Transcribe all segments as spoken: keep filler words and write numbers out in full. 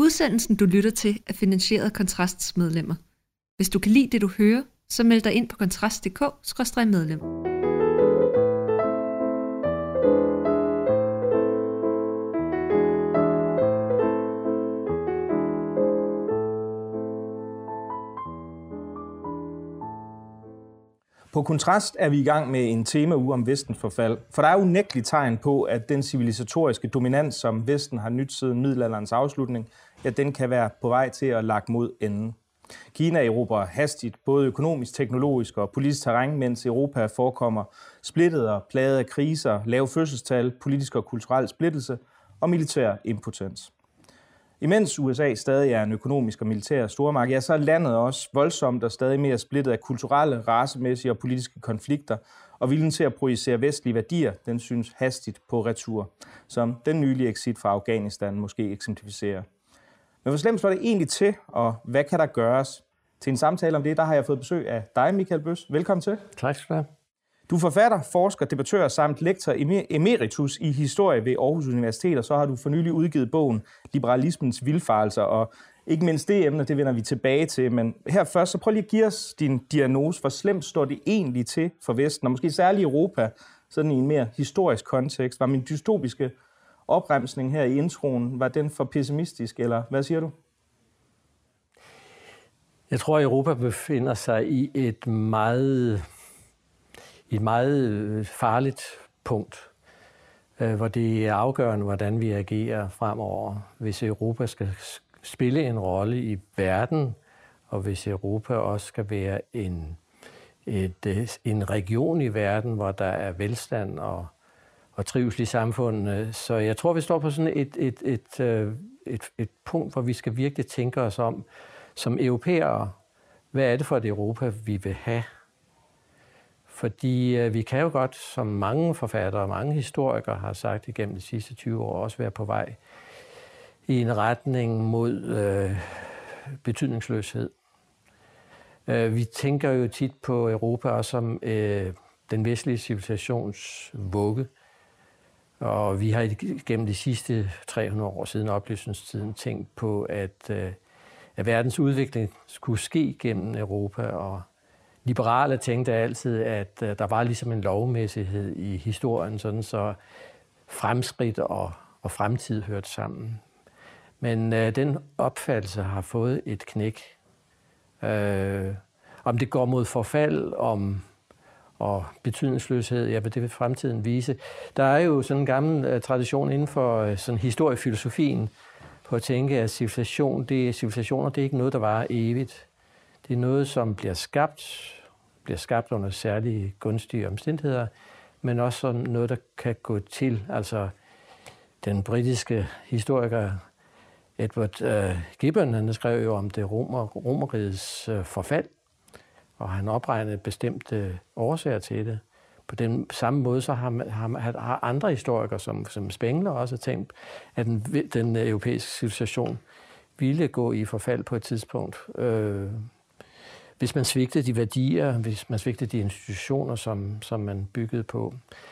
Udsendelsen, du lytter til, er finansieret af Kontrasts medlemmer. Hvis du kan lide det, du hører, så meld dig ind på kontrast punktum d k skråstreg medlem. På Kontrast er vi i gang med en temauge om Vestens forfald, for der er unægteligt tegn på, at den civilisatoriske dominans, som Vesten har nydt siden middelalderens afslutning, ja, den kan være på vej til at lakke mod enden. Kina erobrer hastigt både økonomisk, teknologisk og politisk terræn, mens Europa forekommer splittet og plaget af kriser, lave fødselstal, politisk og kulturel splittelse og militær impotens. Imens U S A stadig er en økonomisk og militær stormagt, ja, så er landet også voldsomt og stadig mere splittet af kulturelle, racemæssige og politiske konflikter, og viljen til at projicere vestlige værdier, den synes hastigt på retur, som den nylige exit fra Afghanistan måske eksemplificerer. Men hvor slemt står det egentlig til, og hvad kan der gøres? Til en samtale om det, der har jeg fået besøg af dig, Michael Bøs. Velkommen til. Tak skal du have. Du er forfatter, forsker, debattør samt lektor emeritus i historie ved Aarhus Universitet, og så har du for nylig udgivet bogen Liberalismens vildfarelser, og ikke mindst det emne, det vender vi tilbage til. Men her først, så prøv lige at give os din diagnose. Hvor slemt står det egentlig til for Vesten, og måske særligt Europa, sådan i en mere historisk kontekst? Var min dystopiske opremsning her i introen, var den for pessimistisk, eller hvad siger du? Jeg tror, at Europa befinder sig i et meget... et meget farligt punkt, hvor det er afgørende, hvordan vi agerer fremover. Hvis Europa skal spille en rolle i verden, og hvis Europa også skal være en, et, en region i verden, hvor der er velstand og, og trivsel i samfundet. Så jeg tror, vi står på sådan et, et, et, et, et punkt, hvor vi skal virkelig tænke os om, som europæere, hvad er det for et Europa, vi vil have? Fordi øh, vi kan jo godt, som mange forfattere og mange historikere har sagt igennem de sidste tyve år, også være på vej i en retning mod øh, betydningsløshed. Øh, vi tænker jo tit på Europa også som øh, den vestlige civilisations vugge. Og vi har gennem de sidste tre hundrede år siden oplysningstiden tænkt på, at, øh, at verdens udvikling skulle ske gennem Europa, og liberale tænkte altid, at uh, der var ligesom en lovmæssighed i historien, sådan så fremskridt og, og fremtid hørte sammen. Men uh, den opfattelse har fået et knæk. Uh, om det går mod forfald, om og betydningsløshed, ja, det vil fremtiden vise. Der er jo sådan en gammel uh, tradition inden for uh, sådan historiefilosofien på at tænke, at civilisation, det, civilisationer det er ikke noget, der varer evigt. Det er noget, som bliver skabt, bliver skabt under særlige gunstige omstændigheder, men også sådan noget, der kan gå til. Altså den britiske historiker Edward uh, Gibbon, han skrev jo om det romer, romerrigets uh, forfald, og han opregnede bestemte årsager til det. På den samme måde så har, har, har andre historikere, som, som Spengler også tænkt, at den, den europæiske civilisation ville gå i forfald på et tidspunkt. Øh, hvis man svigtede de værdier, hvis man svigtede de institutioner, som, som man byggede på.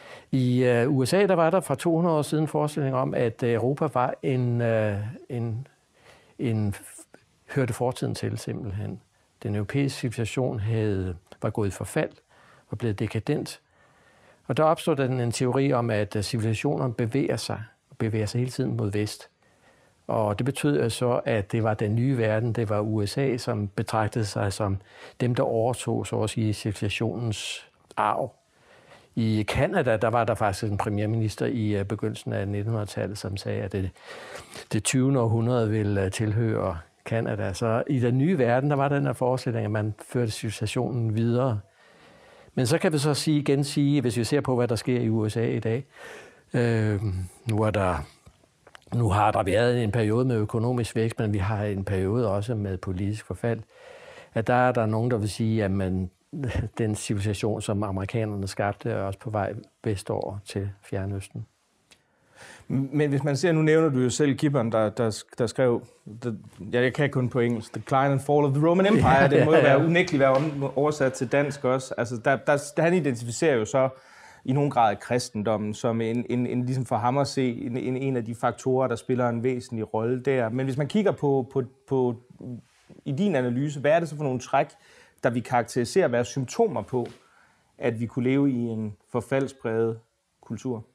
I øh, U S A der var der fra to hundrede år siden forestilling om, at Europa var en, øh, en, en hørte fortiden til simpelthen. Den europæiske civilisation havde, var gået i forfald og blevet dekadent. Og der opstod den en teori om, at civilisationerne bevæger sig, og bevæger sig hele tiden mod vest. Og det betød så, at det var den nye verden, det var U S A, som betragtede sig som dem, der overtog så at sige civilisationens arv. I Canada, der var der faktisk en premierminister i begyndelsen af nittenhundredetallet, som sagde, at det, det tyvende århundrede ville tilhøre Canada. Så i den nye verden, der var den her forestilling, at man førte civilisationen videre. Men så kan vi så sige, igen sige, hvis vi ser på, hvad der sker i U S A i dag, øh, nu, er der, nu har der været en periode med økonomisk vækst, men vi har en periode også med politisk forfald, at der er der nogen, der vil sige, at man, den civilisation, som amerikanerne skabte, er også på vej vestover til Fjernøsten. Men hvis man ser, nu nævner du jo selv Gibbon, der, der, der skrev, der, jeg kan kun på engelsk, The Decline and Fall of the Roman Empire, ja, det må jo være unægteligt være oversat til dansk også. Altså, der, der, han identificerer jo så i nogen grad kristendommen som en, en, en ligesom for ham at se en, en, en af de faktorer, der spiller en væsentlig rolle der. Men hvis man kigger på, på, på i din analyse, hvad er det så for nogle træk, der vi karakteriserer, hvad er symptomer på, at vi kunne leve i en forfaldspræget kultur?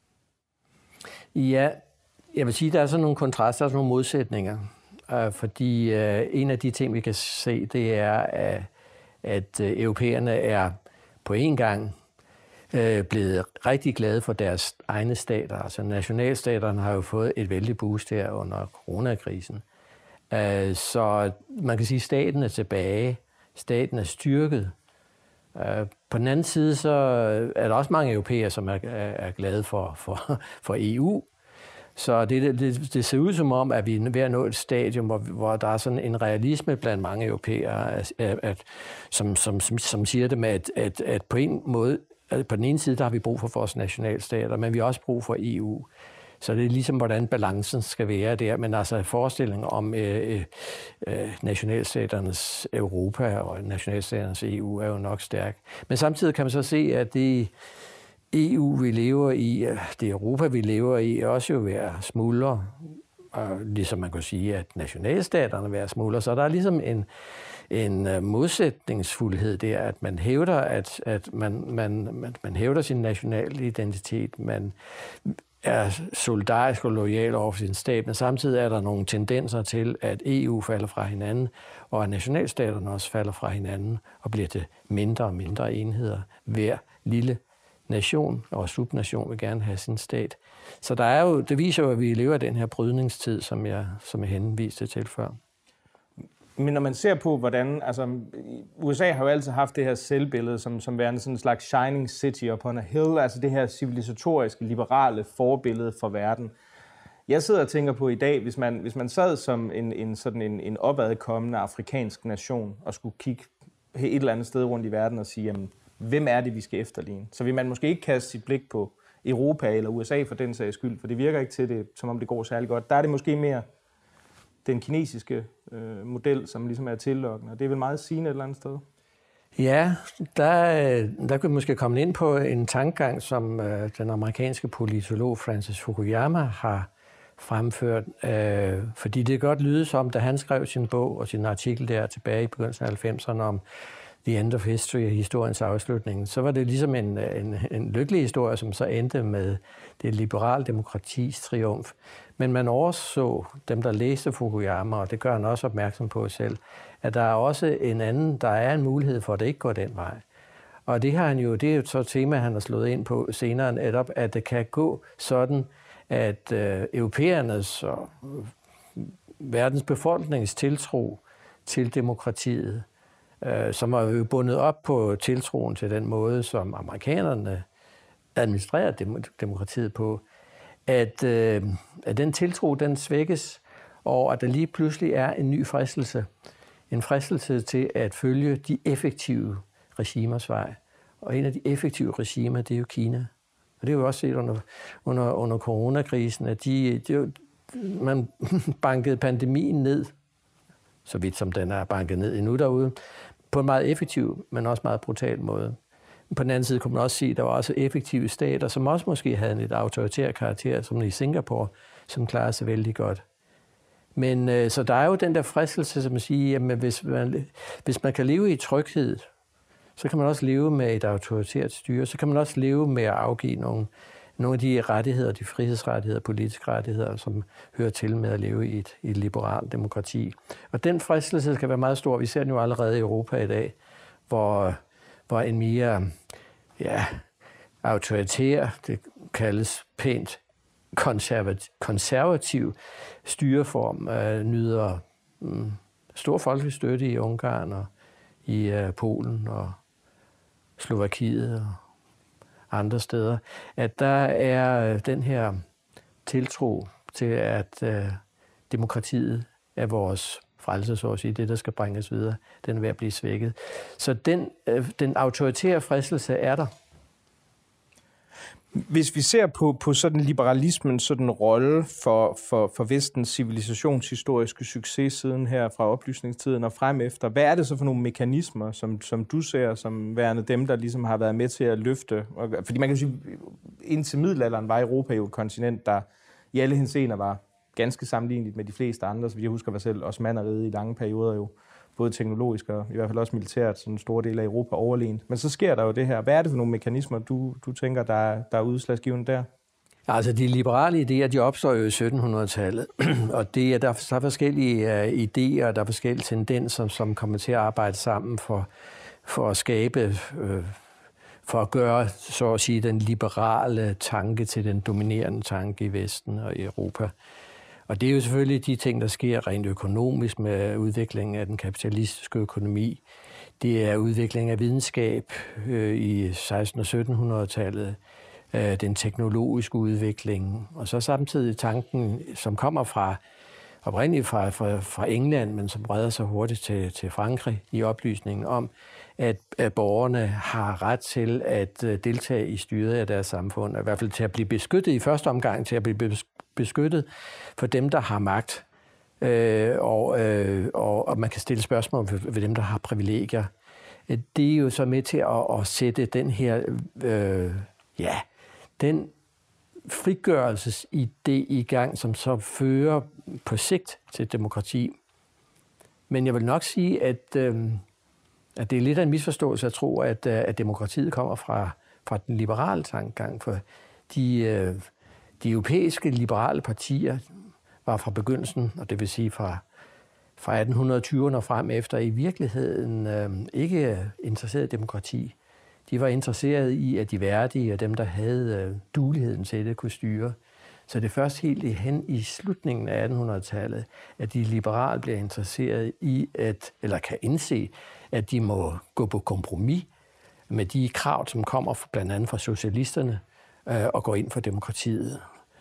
Ja, jeg vil sige, at der er sådan nogle kontraster, der er sådan nogle modsætninger. Uh, fordi uh, en af de ting, vi kan se, det er, at, at uh, europæerne er på en gang uh, blevet rigtig glade for deres egne stater. Altså nationalstaterne har jo fået et vældig boost her under coronakrisen. Uh, så man kan sige, at staten er tilbage. Staten er styrket. Uh, på den anden side, så er der også mange europæere, som er, er glade for, for, for E U. Så det, det, det ser ud som om, at vi er ved at nå et stadium, hvor, hvor der er sådan en realisme blandt mange europæere, at, at, som, som, som siger det med, at, at, at på en måde, at på den ene side, der har vi brug for vores nationalstater, men vi har også brug for E U. Så det er ligesom, hvordan balancen skal være der. Men altså forestilling om øh, øh, nationalstaternes Europa og nationalstaternes E U er jo nok stærk. Men samtidig kan man så se, at det E U, vi lever i, det Europa, vi lever i, er også jo ved at smuldre. Og ligesom man kan sige, at nationalstaterne er ved at smuldre. Så der er ligesom en, en modsætningsfuldhed der, at man hævder, at, at man, man, man, man hævder sin nationale identitet, man er solidarisk og loyal over for sin stat, men samtidig er der nogle tendenser til, at E U falder fra hinanden, og at nationalstaterne også falder fra hinanden, og bliver til mindre og mindre enheder. Hver lille nation og subnation vil gerne have sin stat. Så der er jo, det viser jo, at vi lever i den her brydningstid, som jeg, som jeg henviste til før. Men når man ser på, hvordan... Altså, U S A har jo altid haft det her selvbillede som, som værende sådan en slags shining city upon a hill, altså det her civilisatoriske, liberale forbillede for verden. Jeg sidder og tænker på i dag, hvis man, hvis man sad som en, en, sådan en, en opadkommende afrikansk nation og skulle kigge et eller andet sted rundt i verden og sige, jamen, hvem er det, vi skal efterligne? Så vil man måske ikke kaste sit blik på Europa eller U S A for den sags skyld, for det virker ikke til det, som om det går særlig godt. Der er det måske mere den kinesiske øh, model, som ligesom er tillokkende, og det er vel meget sigende et eller andet sted. Ja, der, der kunne måske komme ind på en tankegang, som øh, den amerikanske politolog Francis Fukuyama har fremført, øh, fordi det godt lyder som, da han skrev sin bog og sin artikel der tilbage i begyndelsen af halvfemserne om The End of History, historiens afslutning, så var det ligesom en, en, en lykkelig historie, som så endte med det liberale demokratis triumf. Men man overså dem, der læste Fukuyama, og det gør han også opmærksom på selv, at der er også en anden, der er en mulighed for, at det ikke går den vej. Og det har han jo, det er jo så et tema, han har slået ind på senere, netop, at det kan gå sådan, at øh, europæernes og øh, verdens befolknings tiltro til demokratiet, øh, som er jo bundet op på tiltroen til den måde, som amerikanerne administrerer dem, demokratiet på, at, øh, at den tiltro, den svækkes, og at der lige pludselig er en ny fristelse. En fristelse til at følge de effektive regimers vej. Og en af de effektive regimer, det er jo Kina. Og det er jo også set under, under, under coronakrisen, at de, de, man bankede pandemien ned, så vidt som den er banket ned endnu derude, på en meget effektiv, men også meget brutal måde. På den anden side kunne man også sige, at der var også effektive stater, som også måske havde en lidt autoritær karakter, som i Singapore, som klarer sig vældig godt. Men øh, så der er jo den der fristelse, som at sige, jamen hvis man, hvis man kan leve i tryghed, så kan man også leve med et autoritært styre, så kan man også leve med at afgive nogle, nogle af de rettigheder, de frihedsrettigheder, politiske rettigheder, som hører til med at leve i et, i et liberalt demokrati. Og den fristelse skal være meget stor. Vi ser den jo allerede i Europa i dag, hvor, hvor en mere ja, autoritær, det kaldes pænt, konservativ, konservativ styreform øh, nyder mm, stor folkelig støtte i Ungarn og i øh, Polen og Slovakiet og andre steder, at der er øh, den her tiltro til, at øh, demokratiet er vores frelse, så at sige, det, der skal bringes videre, den er ved at blive svækket. Så den, øh, den autoritære fristelse er der. Hvis vi ser på, på sådan liberalismens sådan rolle for, for, for vestens civilisationshistoriske succes siden her fra oplysningstiden og frem efter, hvad er det så for nogle mekanismer, som, som du ser som værende dem, der ligesom har været med til at løfte? Fordi man kan sige, indtil middelalderen var Europa jo et kontinent, der i alle henseender var ganske sammenligneligt med de fleste andre, så jeg husker mig selv, Osmannerriget i lange perioder jo, både teknologisk og i hvert fald også militært, sådan en stor del af Europa overlegent. Men så sker der jo det her. Hvad er det for nogle mekanismer, du, du tænker, der er, der er udslagsgivende der? Altså, de liberale idéer, de opstår jo i sytten hundrede-tallet, og det er, der, der er forskellige uh, idéer, der er forskellige tendenser, som kommer til at arbejde sammen for, for at skabe, uh, for at gøre, så at sige, den liberale tanke til den dominerende tanke i Vesten og i Europa. Og det er jo selvfølgelig de ting, der sker rent økonomisk med udviklingen af den kapitalistiske økonomi. Det er udviklingen af videnskab øh, i seksten- og sytten hundrede-tallet, øh, den teknologiske udvikling, og så samtidig tanken, som kommer fra oprindeligt fra, fra, fra England, men som breder sig hurtigt til, til Frankrig i oplysningen om, at, at borgerne har ret til at deltage i styret af deres samfund, i hvert fald til at blive beskyttet i første omgang, til at blive beskyttet for dem, der har magt, øh, og, øh, og, og man kan stille spørgsmål ved, ved dem, der har privilegier. Det er jo så med til at, at sætte den her, øh, ja, den frigørelsesidé i gang, som så fører på sigt til demokrati. Men jeg vil nok sige, at, øh, at det er lidt af en misforståelse at tro, at, at demokratiet kommer fra, fra den liberale tankegang, for de, øh, de europæiske liberale partier var fra begyndelsen, og det vil sige fra, fra atten tyverne og frem efter, i virkeligheden øh, ikke interesseret i demokrati. De var interesserede i, at de værdige og dem, der havde øh, dueligheden til det, kunne styre. Så det er først helt hen i slutningen af attenhundredetallet, at de liberale bliver interesseret i, at, eller kan indse, at de må gå på kompromis med de krav, som kommer blandt andet fra socialisterne, øh, og gå ind for demokratiet.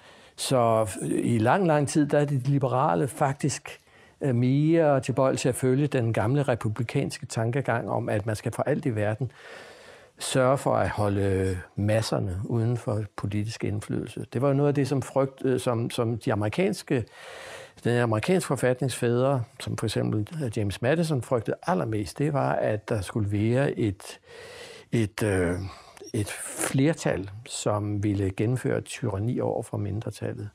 Så i lang, lang tid, der er de liberale faktisk mere tilbøjelige til at følge den gamle republikanske tankegang om, at man skal for alt i verden sørge for at holde masserne uden for politisk indflydelse. Det var noget af det, som, frygt, som, som de amerikanske, den amerikanske forfatningsfædre, som for eksempel James Madison frygtede allermest, det var, at der skulle være et, et, øh, et flertal, som ville gennemføre tyranni over for mindretallet.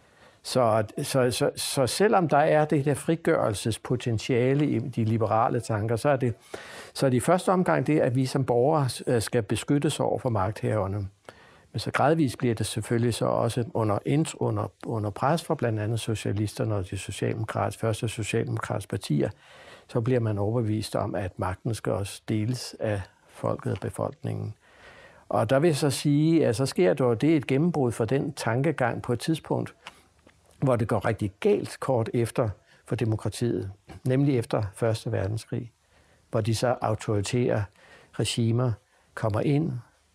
Så, så, så, så selvom der er det der frigørelsespotentiale i de liberale tanker, så er det, så er det i første omgang det, at vi som borgere skal beskyttes over for magthaverne. Men så gradvist bliver det selvfølgelig så også under, under, under pres fra blandt andet socialisterne og de socialdemokratiske, første socialdemokratiske partier, så bliver man overbevist om, at magten skal også deles af folket og befolkningen. Og der vil jeg så sige, at så sker der det et gennembrud for den tankegang på et tidspunkt, hvor det går rigtig galt kort efter for demokratiet, nemlig efter første verdenskrig, hvor de så autoritære regimer kommer ind,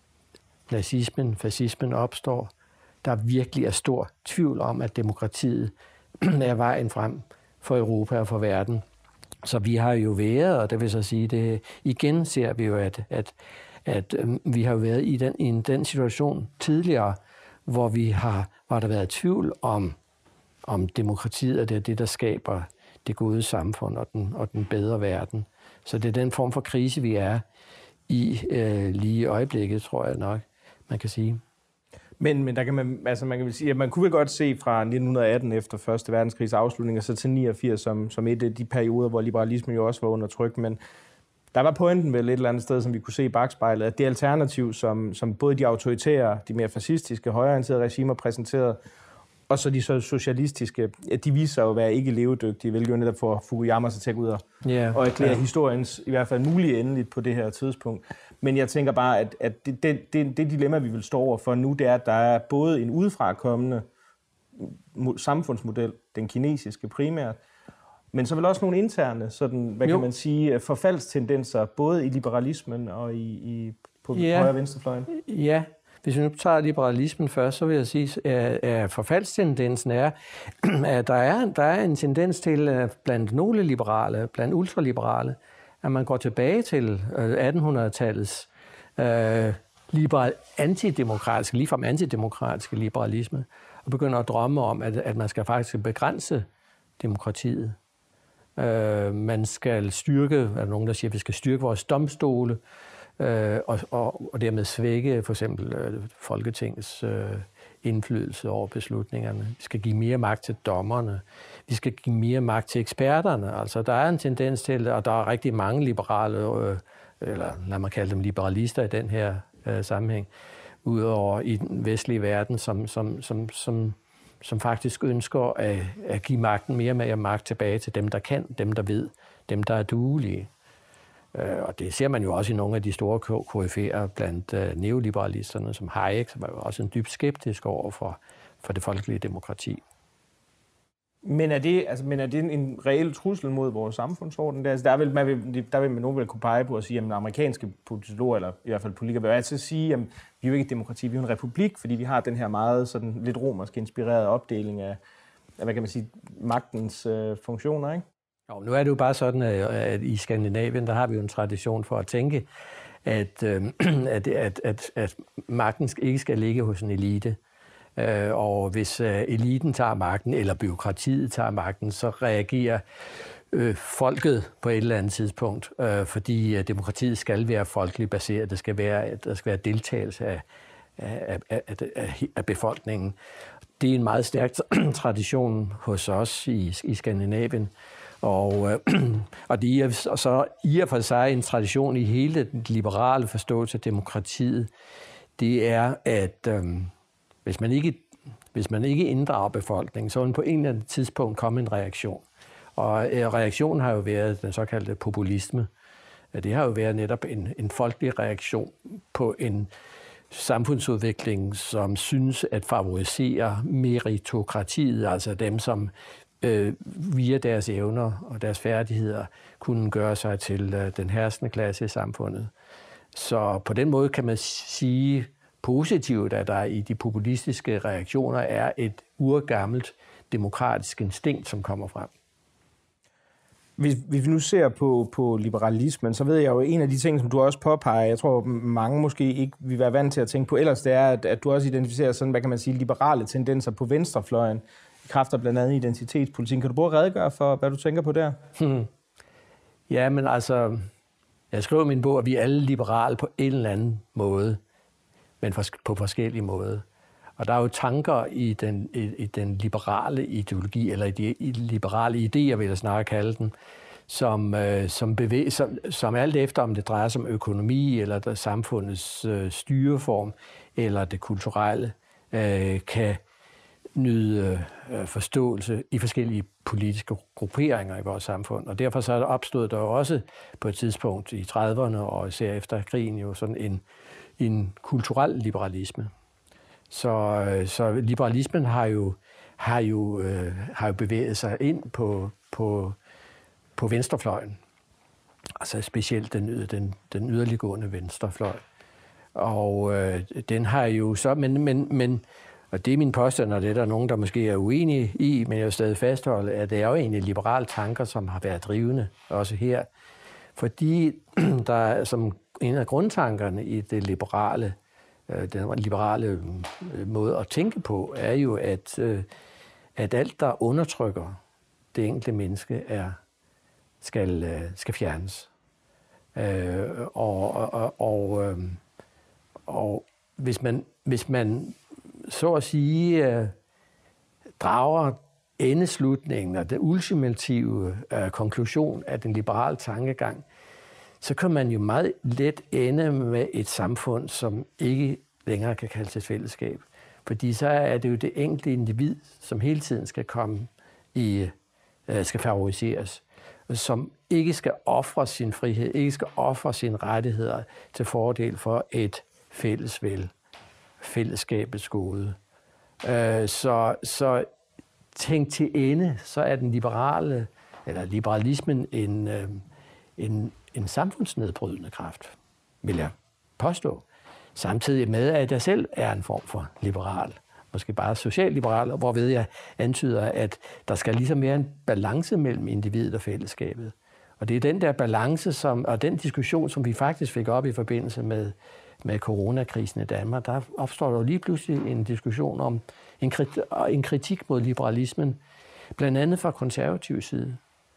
nazismen, fascismen opstår. Der virkelig er stor tvivl om, at demokratiet er vejen frem for Europa og for verden. Så vi har jo været, og det vil så sige, det igen ser vi jo, at, at, at vi har været i den, i den situation tidligere, hvor vi har, hvor der været tvivl om, om demokratiet, og det er det, der skaber det gode samfund og den, og den bedre verden. Så det er den form for krise, vi er i øh, lige i øjeblikket, tror jeg nok, man kan sige. Men, men der kan man, altså man kan vel sige, at man kunne vel godt se fra nitten atten efter første verdenskrigs afslutning og så til niogfirs som, som et af de perioder, hvor liberalismen jo også var under tryk, men der var pointen vel et eller andet sted, som vi kunne se i bagspejlet, at det alternativ, som, som både de autoritære, de mere fascistiske, højreorienterede regimer præsenterede, og så de så socialistiske, ja, de viser sig jo at være ikke levedygtige, hvilket jo netop får Fukuyama sig til at gå ud og, yeah, og erklære yeah. historiens i hvert fald mulige endeligt på det her tidspunkt. Men jeg tænker bare, at, at det, det, det, det dilemma, vi vil stå over for nu, det er, at der er både en udefrakommende samfundsmodel, den kinesiske primært, men så vel også nogle interne, sådan, hvad jo. kan man sige, forfaldstendenser, både i liberalismen og i, i på yeah. højre- og venstrefløjen. Ja, yeah. Hvis vi nu tager liberalismen først, så vil jeg sige, at forfaldstendensen er, at der er, der er en tendens til blandt nogle liberale, blandt ultraliberale, at man går tilbage til attenhundredetallets øh, liberal, antidemokratiske, ligefrem antidemokratiske liberalisme, og begynder at drømme om, at, at man skal faktisk begrænse demokratiet. Øh, man skal styrke, er der nogen, der siger, at vi skal styrke vores domstole, øh, og, og, og dermed svække for eksempel øh, Folketingets øh, indflydelse over beslutningerne. Vi skal give mere magt til dommerne. Vi skal give mere magt til eksperterne. Altså, der er en tendens til, og der er rigtig mange liberale, øh, eller lad mig kalde dem liberalister i den her øh, sammenhæng, udover i den vestlige verden, som, som, som, som, som faktisk ønsker at, at give magten mere og mere magt tilbage til dem, der kan, dem, der ved, dem, der er duelige. Øh, og det ser man jo også i nogle af de store K F E'er blandt øh, neoliberalisterne, som Hayek, som var jo også en dybt skeptisk over for, for det folkelige demokrati. Men er det, altså, men er det en reel trussel mod vores samfundsorden? Der, altså, der, vil, man vil, der vil man nogen vel kunne pege på at sige, at amerikanske politologer, eller i hvert fald politikere, vil altid sige, at vi er jo ikke et demokrati, vi er en republik, fordi vi har den her meget sådan, lidt romersk inspirerede opdeling af, af, hvad kan man sige, magtens øh, funktioner, ikke? Jo, nu er det jo bare sådan, at i Skandinavien, der har vi jo en tradition for at tænke, at, øh, at, at, at, at magten ikke skal ligge hos en elite. Og hvis eliten tager magten, eller byråkratiet tager magten, så reagerer øh, folket på et eller andet tidspunkt, øh, fordi demokratiet skal være folkeligt baseret. Det skal være, der skal være deltagelse af, af, af, af, af befolkningen. Det er en meget stærk tradition hos os i, i Skandinavien. Og, øh, og det er og så i og for sig en tradition i hele den liberale forståelse af demokratiet. Det er, at øh, Hvis man, ikke, hvis man ikke inddrager befolkningen, så vil på en eller anden tidspunkt komme en reaktion. Og reaktionen har jo været den såkaldte populisme. Det har jo været netop en, en folkelig reaktion på en samfundsudvikling, som synes at favorisere meritokratiet, altså dem, som øh, via deres evner og deres færdigheder kunne gøre sig til øh, den herskende klasse i samfundet. Så på den måde kan man sige positivt, at der i de populistiske reaktioner er et urgammelt demokratisk instinkt, som kommer frem. Hvis, hvis vi nu ser på, på liberalismen, så ved jeg jo, en af de ting, som du også påpeger, jeg tror mange måske ikke vil være vant til at tænke på ellers, det er, at, at du også identificerer sådan, hvad kan man sige, liberale tendenser på venstrefløjen, i kraft af blandt andet identitetspolitikken. Kan du både redegøre for, hvad du tænker på der? Hmm. Ja, men altså, jeg skriver i min bog, at vi er alle liberale på en eller anden måde, men på forskellige måder. Og der er jo tanker i den, i, i den liberale ideologi, eller i de i liberale idéer, vil jeg snarere kalde den, som, øh, som, bevæger, som, som alt efter, om det drejer sig om økonomi, eller der samfundets øh, styreform, eller det kulturelle, øh, kan nyde øh, forståelse i forskellige politiske grupperinger i vores samfund. Og derfor så opstod der også på et tidspunkt i trediverne, og især efter krigen, jo sådan en en kulturel liberalisme. Så, så liberalismen har jo, har, jo, øh, har jo bevæget sig ind på, på, på venstrefløjen. Altså specielt den, den, den yderliggående venstrefløj. Og øh, den har jo så, men, men, men og det er min påstand, og det er der nogen, der måske er uenige i, men jeg vil stadig fastholde, at det er jo egentlig liberale tanker, som har været drivende, også her. Fordi der er, som en af grundtankerne i det liberale, den liberale måde at tænke på, er jo, at, at alt, der undertrykker det enkelte menneske, er, skal, skal fjernes. Og, og, og, og hvis, man, hvis man så at sige drager endeslutningen og den ultimative konklusion af den liberale tankegang, så kan man jo meget let ende med et samfund, som ikke længere kan kaldes et fællesskab. Fordi så er det jo det enkelte individ, som hele tiden skal komme i, skal favoriseres, som ikke skal ofre sin frihed, ikke skal ofre sine rettigheder til fordel for et fællesvel, fællesskabets gode. Så, så tænk til ende, så er den liberale, eller liberalismen en, en en samfundsnedbrydende kraft, vil jeg påstå. Samtidig med, at jeg selv er en form for liberal, måske bare socialliberal, hvorved jeg antyder, at der skal ligesom være en balance mellem individet og fællesskabet. Og det er den der balance, som, og den diskussion, som vi faktisk fik op i forbindelse med, med coronakrisen i Danmark, der opstår jo lige pludselig en diskussion om en kritik, en kritik mod liberalismen, blandt andet fra konservativ side.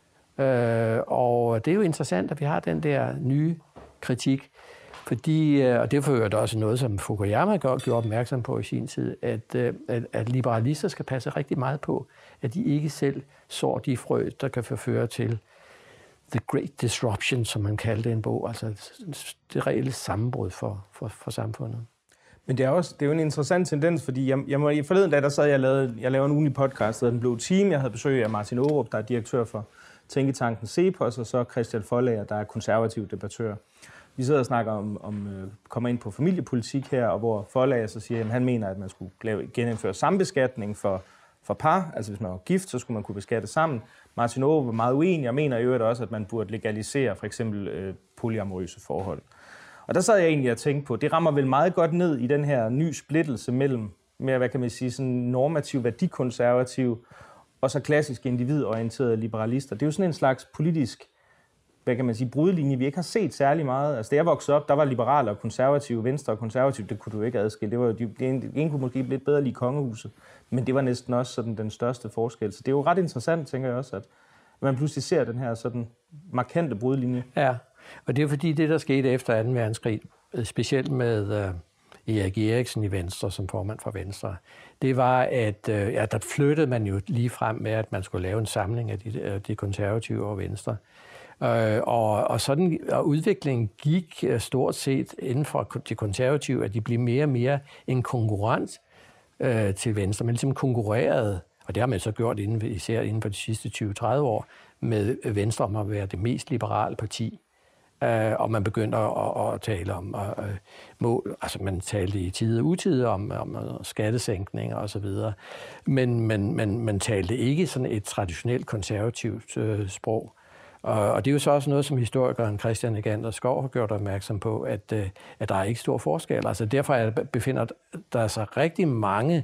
Øh, og det er jo interessant, at vi har den der nye kritik, fordi, og det fører det også noget, som Fukuyama gjorde opmærksom på i sin tid, at, at, at liberalister skal passe rigtig meget på, at de ikke selv sår de frø, der kan forføre til The Great Disruption, som man kaldte en bog, altså det reelle sammenbrud for, for, for samfundet. Men det er, også, det er jo en interessant tendens, fordi jeg, jeg må, i forleden dag, der sad jeg og lavede, jeg lavede en ugenlig podcast, der hedder Den Blå Team. Jeg havde besøg af Martin Aarup, der er direktør for Tænketanken CEPOS, og så Christian Foldager, der er konservativ debattør. Vi sidder og snakker om, om øh, kommer ind på familiepolitik her, og hvor Foldager så siger, at han mener, at man skulle lave, genindføre sambeskatning for, for par. Altså hvis man var gift, så skulle man kunne beskatte sammen. Martin Aarup var meget uenig, og mener i øvrigt også, at man burde legalisere for eksempel øh, polyamorøse forhold. Og der sad jeg egentlig og tænkte på, det rammer vel meget godt ned i den her ny splittelse mellem mere, hvad kan man sige, sådan normativ, værdikonservativ, og så klassisk individorienterede liberalister. Det er jo sådan en slags politisk, hvad kan man sige, brudlinje, vi ikke har set særlig meget. Altså da jeg voksede op, der var liberale og konservative, venstre og konservative, det kunne du ikke adskille. Det var jo, det ene kunne måske lidt bedre lige kongehuset, men det var næsten også sådan den største forskel. Så det er jo ret interessant, tænker jeg også, at man pludselig ser den her sådan markante brudlinje. Ja, og det er fordi det, der skete efter anden verdenskrig, specielt med uh, Erik Eriksen i Venstre som formand for Venstre, det var, at uh, ja, der flyttede man jo lige frem med, at man skulle lave en samling af de, uh, de konservative og Venstre. Uh, og, og sådan og udviklingen gik uh, stort set inden for de konservative, at de blev mere og mere en konkurrent uh, til Venstre. Man ligesom konkurrerede, og det har man så gjort inden, især inden for de sidste tyve til tredive år, med Venstre om at være det mest liberale parti. Uh, og man begyndte at, at tale om uh, mål, altså man talte i tide og utide om, om skattesænkninger og så videre, men man, man, man talte ikke sådan et traditionelt konservativt uh, sprog. Og, og det er jo så også noget, som historikeren Christian Egander Skov har gjort opmærksom på, at, uh, at der er ikke stor forskel. Altså derfor er, befinder der sig rigtig mange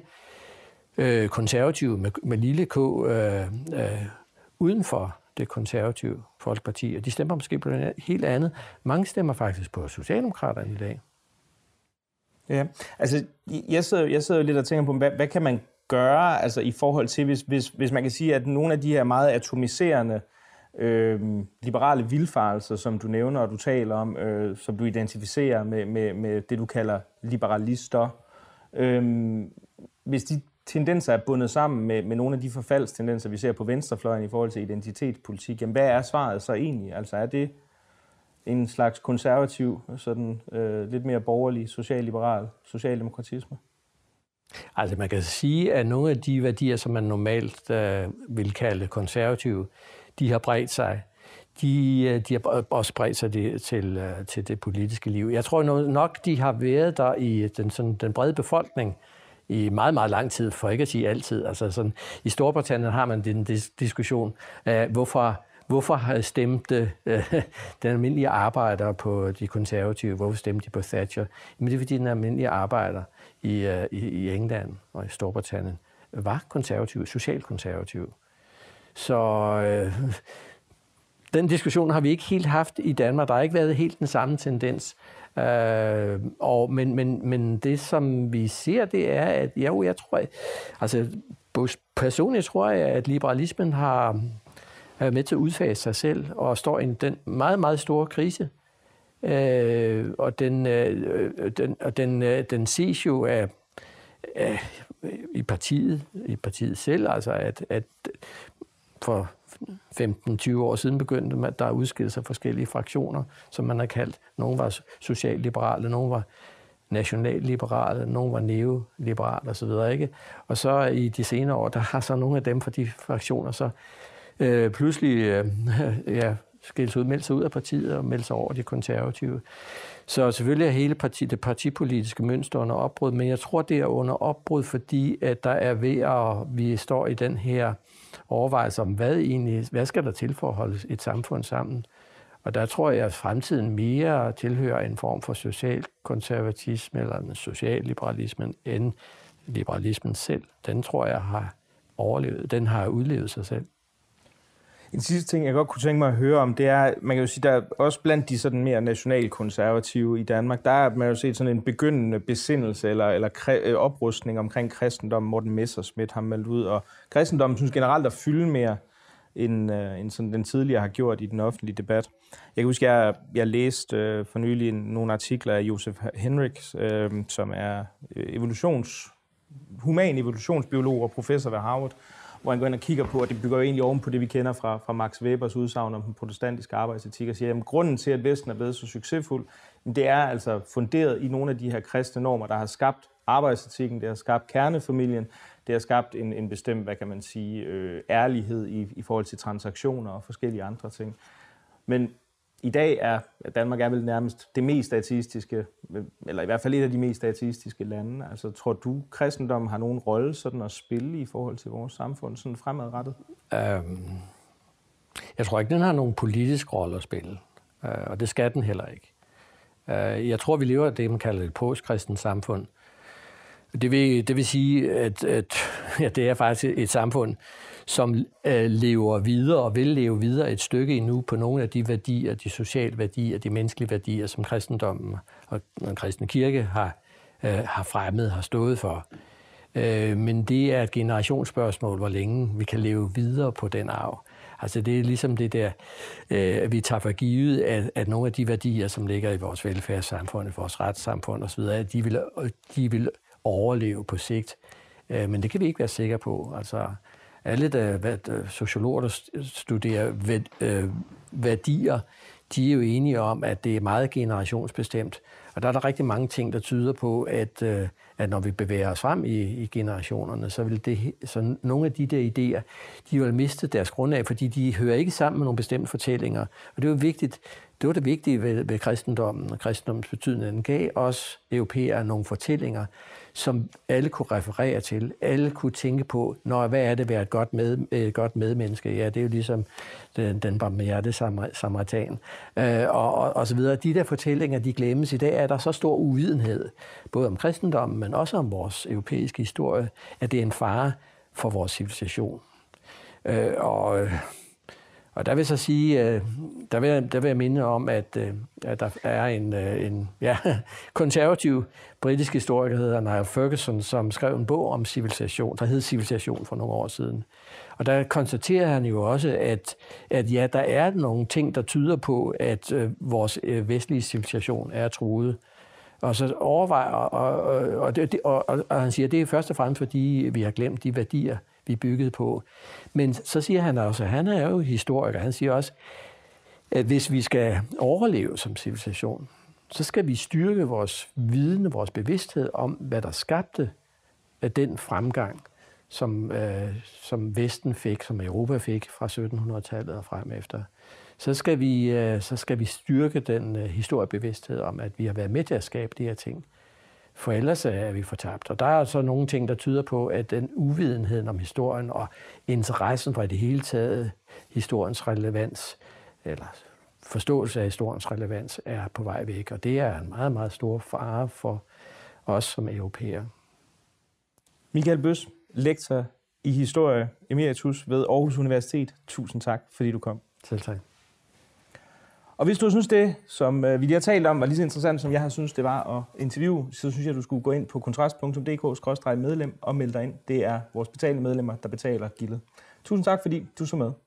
uh, konservative med, med lille k uh, uh, uden for det konservative Folkeparti, og de stemmer måske på noget helt andet. Mange stemmer faktisk på Socialdemokraterne i dag. Ja, altså jeg sidder, jeg sidder jo lidt og tænker på, hvad, hvad kan man gøre altså, i forhold til, hvis, hvis, hvis man kan sige, at nogle af de her meget atomiserende øh, liberale vildfarelser, som du nævner og du taler om, øh, som du identificerer med, med, med det, du kalder liberalister, øh, hvis de tendenser er bundet sammen med, med nogle af de forfaldstendenser, vi ser på venstrefløjen i forhold til identitetspolitik, jamen hvad er svaret så egentlig? Altså er det en slags konservativ, sådan øh, lidt mere borgerlig, socialliberal socialdemokratisme? Altså man kan sige, at nogle af de værdier, som man normalt øh, vil kalde konservative, de har bredt sig. De, de har også bredt sig det, til, til det politiske liv. Jeg tror nok, de har været der i den, sådan, den brede befolkning i meget, meget lang tid, for ikke at sige altid. Altså sådan, i Storbritannien har man den diskussion af, hvorfor, hvorfor stemte øh, den almindelige arbejder på de konservative, hvorfor stemte de på Thatcher? Men det er fordi, den almindelige arbejder i, øh, i, i England og i Storbritannien var konservativ, socialkonservativ. Så øh, den diskussion har vi ikke helt haft i Danmark. Der har ikke været helt den samme tendens. Øh, og, men, men, men det, som vi ser, det er, at jo, jeg tror, altså personligt tror jeg, at liberalismen har været med til at udfase sig selv og står i den meget, meget store krise. Øh, og den, øh, den, og den, øh, den ses jo af, af, i partiet, i partiet selv, altså at, at for femten til tyve år siden begyndte man, der udskilte sig forskellige fraktioner, som man har kaldt. Nogle var socialliberale, nogle var nationalliberale, nogle var neoliberale osv. Ikke? Og så i de senere år, der har så nogle af dem fra de fraktioner så øh, pludselig øh, ja, skilt ud, meldt sig ud af partiet og meldt sig over de konservative. Så selvfølgelig er hele parti, det partipolitiske mønster under opbrud, men jeg tror, det er under opbrud, fordi at der er ved at vi står i den her overvejelse om, hvad egentlig, hvad skal der til for at holde et samfund sammen. Og der tror jeg, at fremtiden mere tilhører en form for socialkonservatisme eller en socialliberalismen end liberalismen selv. Den tror jeg har overlevet, den har udlevet sig selv. En sidste ting, jeg godt kunne tænke mig at høre om, det er, man kan jo sige, der er også blandt de sådan mere nationalkonservative i Danmark, der er man jo set sådan en begyndende besindelse eller, eller kre, oprustning omkring kristendommen. Morten Messerschmidt har meldt ud, og kristendommen synes generelt at fylde mere, end, øh, end sådan den tidligere har gjort i den offentlige debat. Jeg kan huske, jeg, jeg læste øh, for nylig nogle artikler af Josef Henrich, øh, som er evolutions, human evolutionsbiolog og professor ved Harvard, hvor han går ind og kigger på, og det bygger jo egentlig oven på det, vi kender fra, fra Max Webers udsagn om den protestantiske arbejdsetik, og siger, at grunden til, at Vesten er blevet så succesfuld, det er altså funderet i nogle af de her kristne normer, der har skabt arbejdsetikken, det har skabt kernefamilien, det har skabt en, en bestemt, hvad kan man sige, øh, ærlighed i, i forhold til transaktioner og forskellige andre ting. Men i dag er Danmark er vel nærmest det mest ateistiske, eller i hvert fald et af de mest ateistiske lande. Altså, tror du, kristendommen har nogen rolle sådan at spille i forhold til vores samfund, sådan fremadrettet? Øhm, jeg tror ikke, den har nogen politisk rolle at spille, øh, og det skal den heller ikke. Øh, jeg tror, vi lever i det, man kalder et postkristent samfund. Det vil, det vil sige, at, at ja, det er faktisk et samfund, som øh, lever videre og vil leve videre et stykke endnu på nogle af de værdier, de sociale værdier, de menneskelige værdier, som kristendommen og den kristne kirke har, øh, har fremmet, har stået for. Øh, men det er et generationsspørgsmål, hvor længe vi kan leve videre på den arv. Altså det er ligesom det der, øh, at vi tager for givet, at, at nogle af de værdier, som ligger i vores velfærdssamfund, i vores retssamfund osv., at de vil, de vil overleve på sigt. Øh, men det kan vi ikke være sikre på. Altså alle der, hvad, sociologer, der studerer værdier, de er jo enige om, at det er meget generationsbestemt. Og der er der rigtig mange ting, der tyder på, at, at når vi bevæger os frem i, i generationerne, så vil det, så nogle af de der idéer, de vil miste deres grundlag, fordi de hører ikke sammen med nogle bestemte fortællinger. Og det er jo vigtigt, det var det vigtige ved, ved kristendommen og kristendommens betydning. Den gav os europæere nogle fortællinger, som alle kunne referere til. Alle kunne tænke på, når, hvad er det at være et godt, med, et godt medmenneske? Ja, det er jo ligesom den, den barmhjerte samaritan. Øh, og, og, og så videre. De der fortællinger, de glemmes. I dag er der så stor uvidenhed, både om kristendommen, men også om vores europæiske historie, at det er en fare for vores civilisation. Øh, og... Og der vil jeg så sige, der vil jeg, der vil jeg minde om, at, at der er en, en ja, konservativ britisk historiker, der hedder Niall Ferguson, som skrev en bog om civilisation, der hed Civilisation for nogle år siden. Og der konstaterer han jo også, at, at ja, der er nogle ting, der tyder på, at vores vestlige civilisation er truet. Og så overvejer, og, og, og, og, og, og han siger, at det er først og fremmest, fordi vi har glemt de værdier, vi byggede på. Men så siger han også, han er jo historiker, han siger også, at hvis vi skal overleve som civilisation, så skal vi styrke vores viden, vores bevidsthed om, hvad der skabte af den fremgang, som, øh, som Vesten fik, som Europa fik fra sytten hundrede-tallet og frem efter. Så skal vi, øh, så skal vi styrke den øh, historiebevidsthed om, at vi har været med til at skabe de her ting. For ellers er vi fortabt. Og der er så nogle ting, der tyder på, at den uvidenheden om historien og interessen for i det hele taget historiens relevans, eller forståelse af historiens relevans, er på vej væk. Og det er en meget, meget stor fare for os som europæere. Michael Bøs, lektor i historie emeritus ved Aarhus Universitet. Tusind tak, fordi du kom. Selv tak. Og hvis du synes det, som vi lige har talt om, var lige så interessant, som jeg har synes det var at interviewe, så synes jeg, at du skulle gå ind på kontrast punktum d k skråstreg medlem og melde dig ind. Det er vores betalende medlemmer, der betaler gildet. Tusind tak, fordi du så med.